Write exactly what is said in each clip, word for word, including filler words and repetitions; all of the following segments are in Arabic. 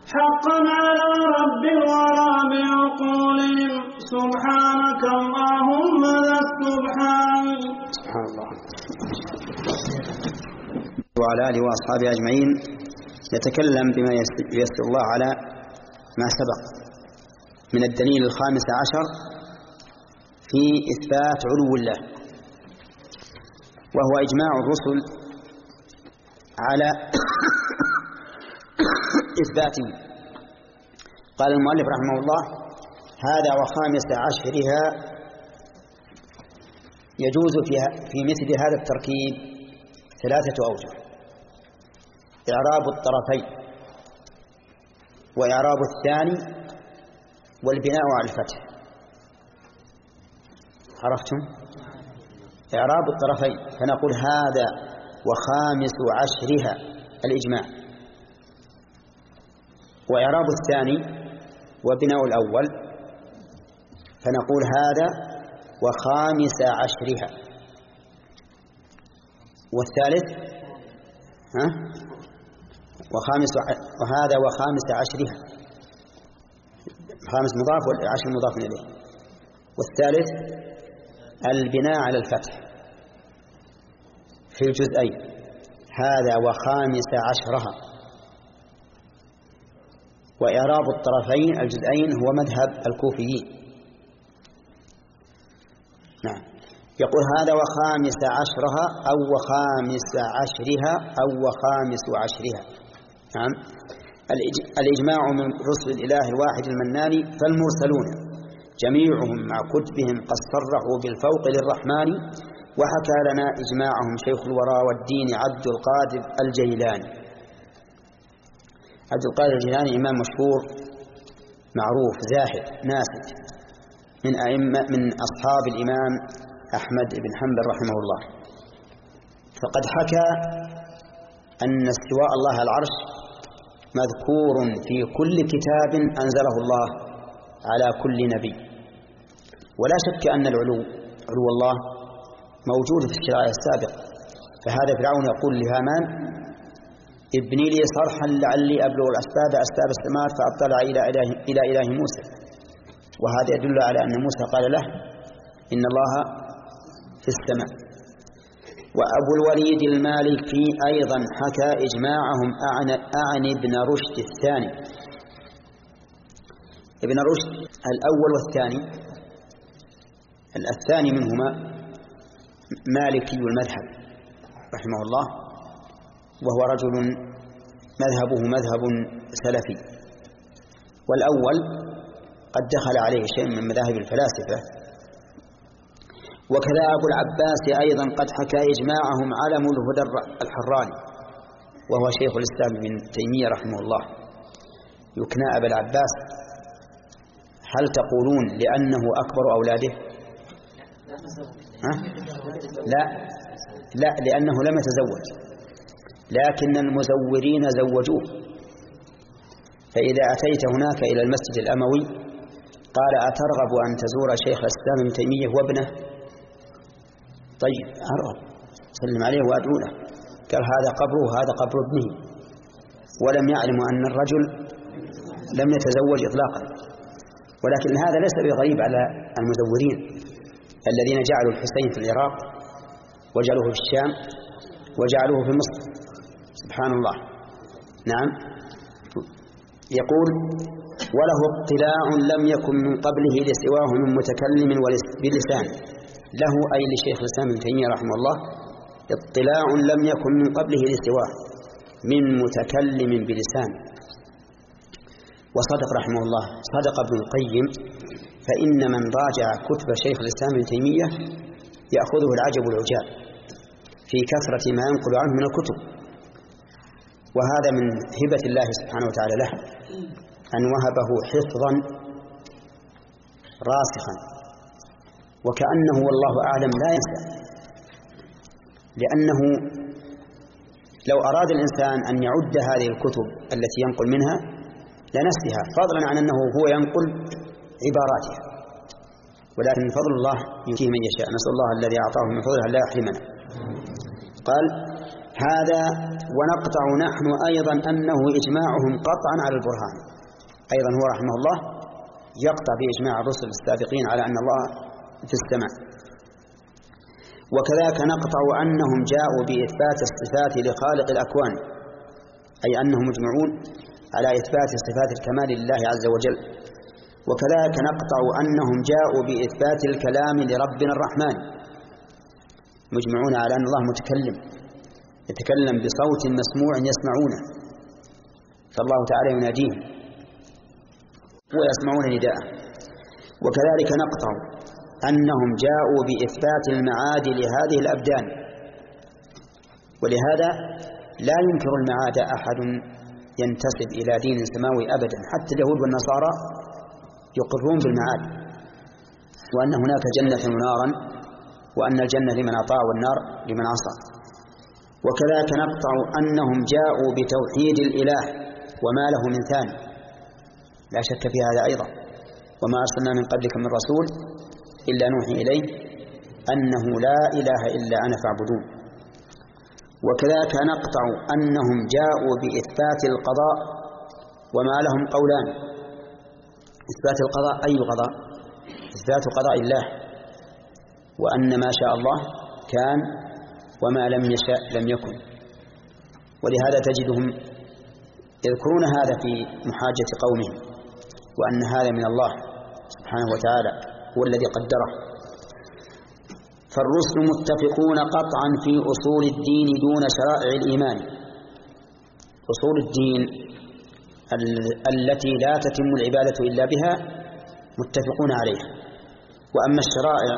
حقا على رب الورى بعقولهم سبحانك اللهم ذا السبحان. سبحان الله. وعلى آله وأصحابه أجمعين. يتكلم بما يسر الله على ما سبق من الدليل الخامس عشر في إثبات علو الله، وهو إجماع الرسل على إثباته. قال المؤلف رحمه الله: هذا وخامس عشرها. يجوز في مثل هذا التركيب ثلاثة أوجه: إعراب الطرفين، وإعراب الثاني، والبناء على الفتح. عرفتم؟ إعراب الطرفين فنقول هذا وخامس عشرها الإجماع، وإعراب الثاني وبناء الأول فنقول هذا وخامس عشرها، والثالث ها وخامس وهذا وخامس عشرها، خامس مضاف والعشر مضاف إليه، والثالث البناء على الفتح في الجزئين هذا وخامس عشرها. وإعراب الطرفين الجزئين هو مذهب الكوفيين. نعم. يقول هذا وخامس عشرها أو وخامس عشرها أو وخامس عشرها. نعم. الإجماع من رسل الإله الواحد المنان، فالمرسلون جميعهم مع كتبهم قد صرحوا بالفوق للرحمن، وحكى لنا إجماعهم شيخ الورى والدين عبد القادر الجيلاني. عبد القادر الجيلاني إمام مشهور معروف زاهد ناسك من أئمة من أصحاب الإمام أحمد بن حنبل رحمه الله. فقد حكى أن استواء الله على العرش مذكور في كل كتاب أنزله الله على كل نبي، ولا شك أن العلو علو الله موجود في الشرائع السابقة. فهذا فرعون يقول لهامان: ابني لي صرحا لعلي أبلغ الأسباب أسباب السماوات فأطلع إلى إله, إلى إله موسى. وهذا يدل على أن موسى قال له: إن الله في السماء. وأبو الوليد المالكي أيضا حكى إجماعهم أعن ابن رشد الثاني. ابن رشد الأول والثاني، الثاني منهما مالكي المذهب رحمه الله، وهو رجل مذهبه مذهب سلفي، والأول قد دخل عليه شيء من مذاهب الفلاسفة. وكذا أبو العباس أيضا قد حكى إجماعهم علم الهدى الحراني، وهو شيخ الإسلام ابن تيمية رحمه الله. يكنى أبا العباس. هل تقولون لأنه أكبر أولاده؟ ها؟ لا لا لأنه لم يتزوج، لكن المزورين زوجوه. فإذا أتيت هناك إلى المسجد الأموي قال: أترغب أن تزور شيخ الإسلام ابن تيمية وابنه؟ طيب أرغب، سلم عليه وأدعو له. قال: هذا قبره وهذا قبر ابنه. ولم يعلم أن الرجل لم يتزوج إطلاقا. ولكن هذا ليس بغريب على المزورين الذين جعلوا الحسين في العراق، وجعلوه في الشام، وجعلوه في مصر. سبحان الله. نعم. يقول: وله اطلاع لم يكن من قبله لسواه من متكلم بلسان. له أي لشيخ الإسلام ابن تيمية رحمه الله اطلاع لم يكن من قبله لسواه من متكلم بلسان. وصدق رحمه الله، صدق ابن القيم، فإن من راجع كتب شيخ الإسلام ابن تيمية يأخذه العجب والعجاب في كثرة ما ينقل عنه من الكتب. وهذا من هبة الله سبحانه وتعالى له، أن وهبه حفظا راسخا، وكأنه والله أعلم لا ينسى. لأنه لو أراد الإنسان أن يعد هذه الكتب التي ينقل منها لنسيها، فضلا عن أنه هو ينقل عباراتها. ولكن فضل الله يؤتيه من يشاء. نسأل الله الذي أعطاه من فضله لا يحرمنا. قال: هذا ونقطع نحن أيضا أنه إجماعهم قطعا على البرهان. أيضا هو رحمه الله يقطع بإجماع الرسل السابقين على أن الله في السماء. وكذلك نقطع أنهم جاءوا بإثبات الصفات لخالق الأكوان، أي أنهم مجمعون على إثبات صفات الكمال لله عز وجل. وكذلك نقطع أنهم جاءوا بإثبات الكلام لربنا الرحمن، مجمعون على أن الله متكلم يتكلم بصوت مسموع يسمعونه، فالله تعالى يناديهم ويسمعون نداءه. وكذلك نقطع أنهم جاءوا بإثبات المعاد لهذه الأبدان، ولهذا لا ينكر المعاد أحد ينتسب إلى دين سماوي أبدا. حتى اليهود والنصارى يقرون بالمعاد، وأن هناك جنة ونارا، وأن الجنة لمن أطاع والنار لمن عصى. وكذلك نقطع أنهم جاءوا بتوحيد الإله وما له من ثاني، لا شك في هذا أيضا. وما أرسلنا من قبلك من رسول إلا نوحي إليه أنه لا إله إلا أنا فاعبدون. وكذلك نقطع أنهم جاءوا بإثبات القضاء وما لهم قولان. إثبات القضاء أي قضاء؟ إثبات قضاء الله، وأن ما شاء الله كان وما لم يشاء لم يكن. ولهذا تجدهم يذكرون هذا في محاجة قومهم، وأن هذا من الله سبحانه وتعالى هو الذي قدره. فالرسل متفقون قطعا في أصول الدين دون شرائع الإيمان. أصول الدين التي لا تتم العبادة إلا بها متفقون عليها. وأما الشرائع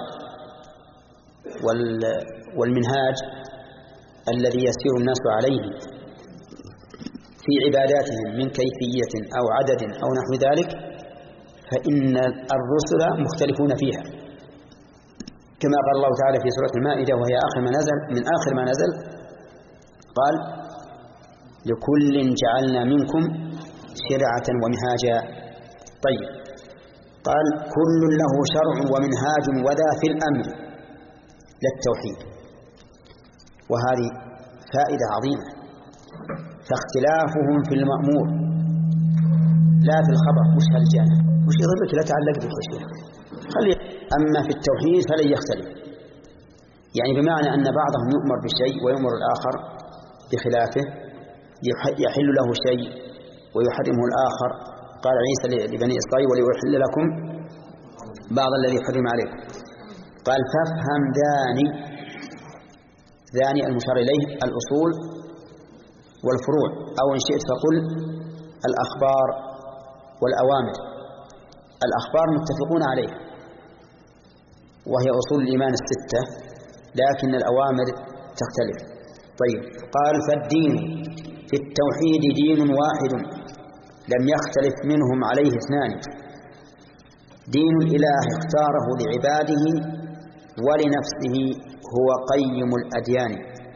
والمنهاج الذي يسير الناس عليه في عباداتهم من كيفية أو عدد أو نحو ذلك، فإن الرسل مختلفون فيها، كما قال الله تعالى في سورة المائدة وهي آخر ما نزل من آخر ما نزل، قال: لكل جعلنا منكم شرعة ومنهاجا. طيب، قال: كل له شرع ومنهاج وذا في الأمر للتوحيد. وهذه فائدة عظيمة. فاختلافهم في المأمور لا في الخبر. وش هالجانب؟ وش يضرك؟ لا تعلق بالخشية. خلي. أما في التوحيد فلن يختلف، يعني بمعنى أن بعضهم يؤمر بشيء ويؤمر الآخر بخلافه، يحل له شيء ويحرمه الآخر. قال عيسى لبني إسرائيل: وليحل لكم بعض الذي حرم عليكم. قال: فافهم ذاني ذاني المشار إليه الأصول والفروع، أو إن شئت فقل الأخبار والأوامر. الأخبار متفقون عليها وهي أصول الإيمان الستة، لكن الأوامر تختلف. طيب، قال: فالدين في التوحيد دين واحد لم يختلف منهم عليه اثنان، دين الإله اختاره لعباده ولنفسه هو قيم الأديان.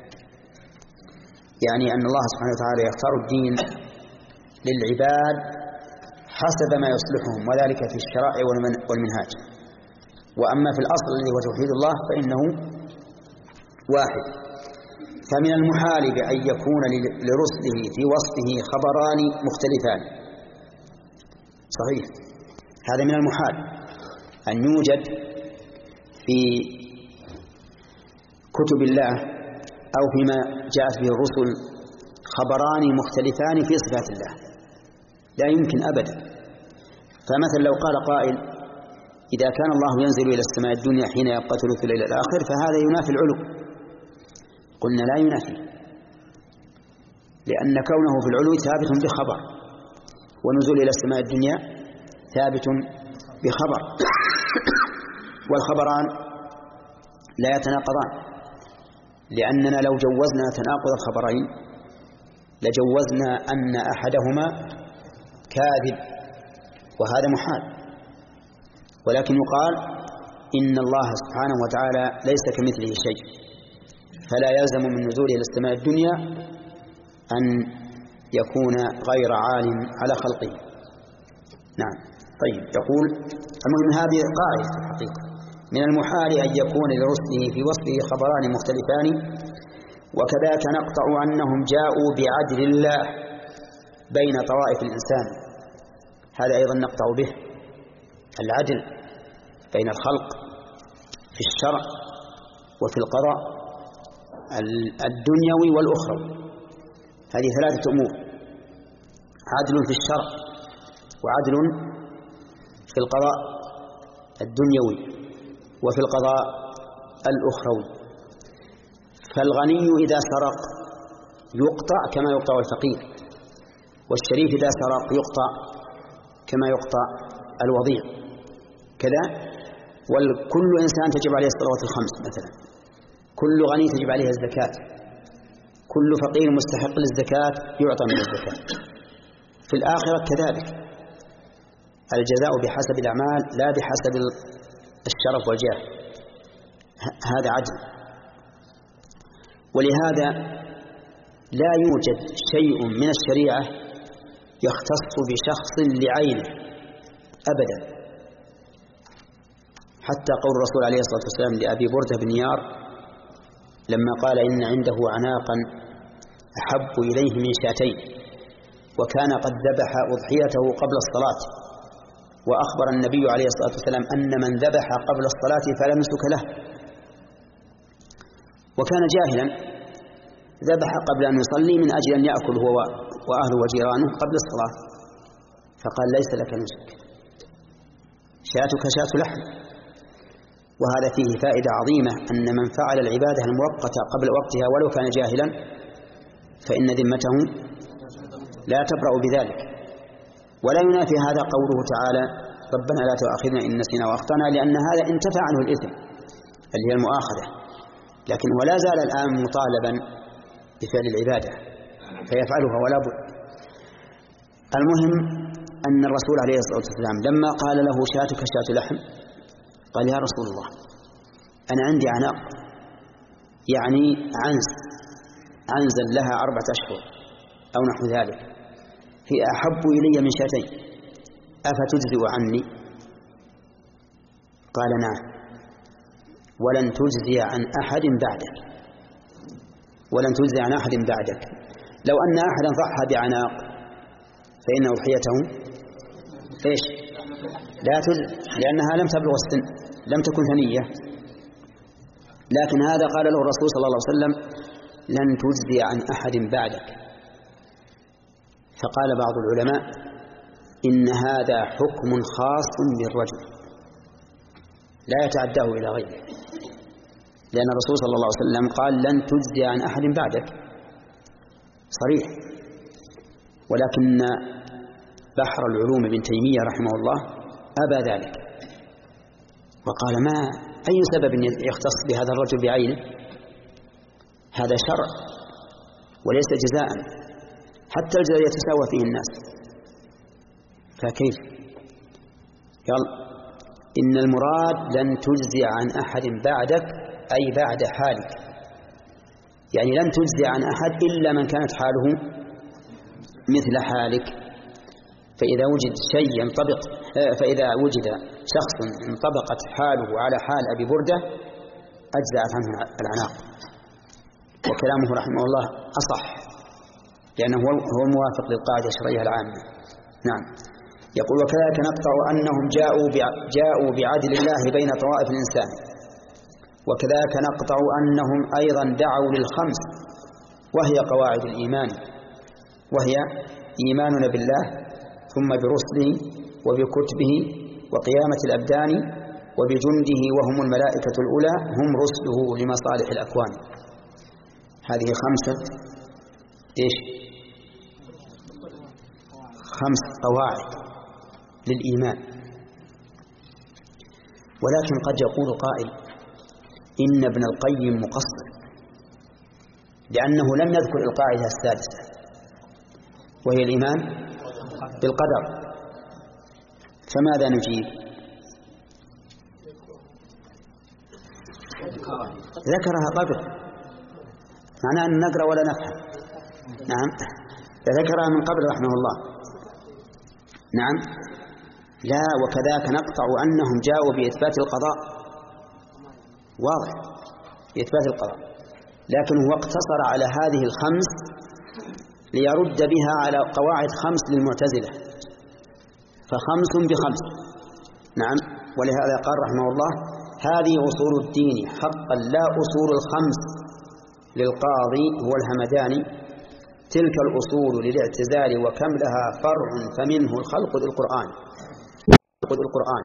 يعني أن الله سبحانه وتعالى يختار الدين للعباد حسب ما يصلحهم، وذلك في الشرائع والمنهاج. وأما في الأصل الذي هو توحيد الله فإنه واحد. فمن المحال بأن يكون لرسله في وصفه خبران مختلفان. صحيح، هذا من المحال أن يوجد في كتب الله أو فيما جاءت به الرسل خبران مختلفان في صفات الله، لا يمكن أبدا. فمثلا لو قال قائل: إذا كان الله ينزل إلى السماء الدنيا حين يبقى ثلث الليل الآخر فهذا ينافي العلو. قلنا: لا ينافي، لأن كونه في العلو ثابت بخبر، ونزول إلى السماء الدنيا ثابت بخبر، والخبران لا يتناقضان، لأننا لو جوزنا تناقض الخبرين لجوزنا أن أحدهما كاذب، وهذا محال. ولكن يقال إن الله سبحانه وتعالى ليس كمثله شيء، فلا يلزم من نزوله إلى السماء الدنيا أن يكون غير عالم على خلقه. نعم. طيب، يقول: المهم هذه قاعدة في الحقيقة. من المحال أن يكون لرسله في وصفه خبران مختلفان، وكذلك نقطع أنهم جاءوا بعدل الله بين طوائف الإنسان، هذا أيضا نقطع به العدل بين الخلق في الشرع وفي القضاء الدنيوي والأخروي. هذه ثلاثة أمور: عدل في الشرع، وعدل في القضاء الدنيوي، وفي القضاء الأخروي. فالغني إذا سرق يقطع كما يقطع الفقير، والشريف إذا سرق يقطع كما يقطع الوضيع كذا. وكل إنسان تجب عليه الصلوات الخمس مثلا، كل غني تجب عليه الزكاة، كل فقير مستحق للزكاة يعطى من الزكاة. في الآخرة كذلك، الجزاء بحسب الأعمال لا بحسب الشرف والجاه، هذا عدل. ولهذا لا يوجد شيء من الشريعة يختص بشخص لعينه أبدا، حتى قول الرسول عليه الصلاة والسلام لأبي بردة بن نيار لما قال إن عنده عناقا أحب إليه من شاتين، وكان قد ذبح أضحيته قبل الصلاة، وأخبر النبي عليه الصلاة والسلام أن من ذبح قبل الصلاة فلا نسك له، وكان جاهلا ذبح قبل أن يصلي من أجل أن يأكل هو وأهله وجيرانه قبل الصلاة، فقال ليس لك نسك، شاتك شات لحم. وهذا فيه فائدة عظيمة، أن من فعل العبادة المؤقتة قبل وقتها ولو كان جاهلا فإن ذمته لا تبرأ بذلك. ولا ينافي هذا قوله تعالى ربنا لا تؤاخذنا إن نسينا وأخطأنا، لأن هذا انتفى عنه الإثم اللي هي المؤاخذة، لكن ولا زال الآن مطالبا بفعل العبادة فيفعلها ولا بد. المهم أن الرسول عليه الصلاة والسلام لما قال له شاتك شات لحم قال يا رسول الله أنا عندي عناق، يعني عنز عنزا لها أربعة أشهر أو نحو ذلك، هي أحب إلي من شاتين، أفتجزئ عني؟ قال نعم، ولن تجزي عن أحد بعدك، ولن تجزي عن أحد بعدك. لو أن أحدا ضحى بعناق فإن أضحيته إيش؟ لا تجزي، لأنها لم تبلغ السن، لم تكن ثنية. لكن هذا قال له الرسول صلى الله عليه وسلم لن تجزي عن أحد بعدك. فقال بعض العلماء إن هذا حكم خاص بالرجل لا يتعداه إلى غيره، لأن الرسول صلى الله عليه وسلم قال لن تجزي عن أحد بعدك صريح. ولكن بحر العلوم ابن تيمية رحمه الله أبى ذلك، وقال ما أي سبب يختص بهذا الرجل بعينه؟ هذا شرع وليس جزاء، حتى الجزاء يتساوى فيه الناس، فكيف؟ قال إن المراد لن تجزي عن أحد بعدك أي بعد حالك، يعني لن تجزي عن أحد إلا من كانت حاله مثل حالك. فإذا وجد شيء ينطبق فإذا وجد شخص انطبقت حاله على حال أبي بردة أجزأت عنه العناق. وكلامه رحمه الله أصح، لأنه هو موافق للقاعدة الشرعية العامة. نعم. يقول وكذلك نقطع أنهم جاءوا جاءوا بعدل الله بين طوائف الإنسان، وكذلك نقطع أنهم أيضا دعوا للخمس وهي قواعد الإيمان، وهي إيماننا بالله ثم برسله وبكتبه وقيامة الأبدان وبجنده وهم الملائكة الأولى هم رسله لمصالح الأكوان. هذه خمسة إيش؟ خمس قواعد للإيمان. ولكن قد يقول قائل إن ابن القيم مقصر، لأنه لم يذكر القاعدة السادسة وهي الإيمان بالقدر، فماذا نجيب؟ ذكرها قبل، معناه أن نقرأ ولا نفهم. نعم، ذكرها من قبل رحمه الله. نعم. لا، وكذاك نقطع أنهم جاءوا بإثبات القضاء، واضح، بإثبات القضاء لكن هو اقتصر على هذه الخمس ليرد بها على قواعد خمس للمعتزلة، فخمس بخمس. نعم، ولهذا قال رحمه الله: هذه أصول الدين حقا لا أصول الخمس للقاضي هو الهمداني، تلك الأصول للاعتزال وكم لها فرع فمنه الخلق ذو القرآن.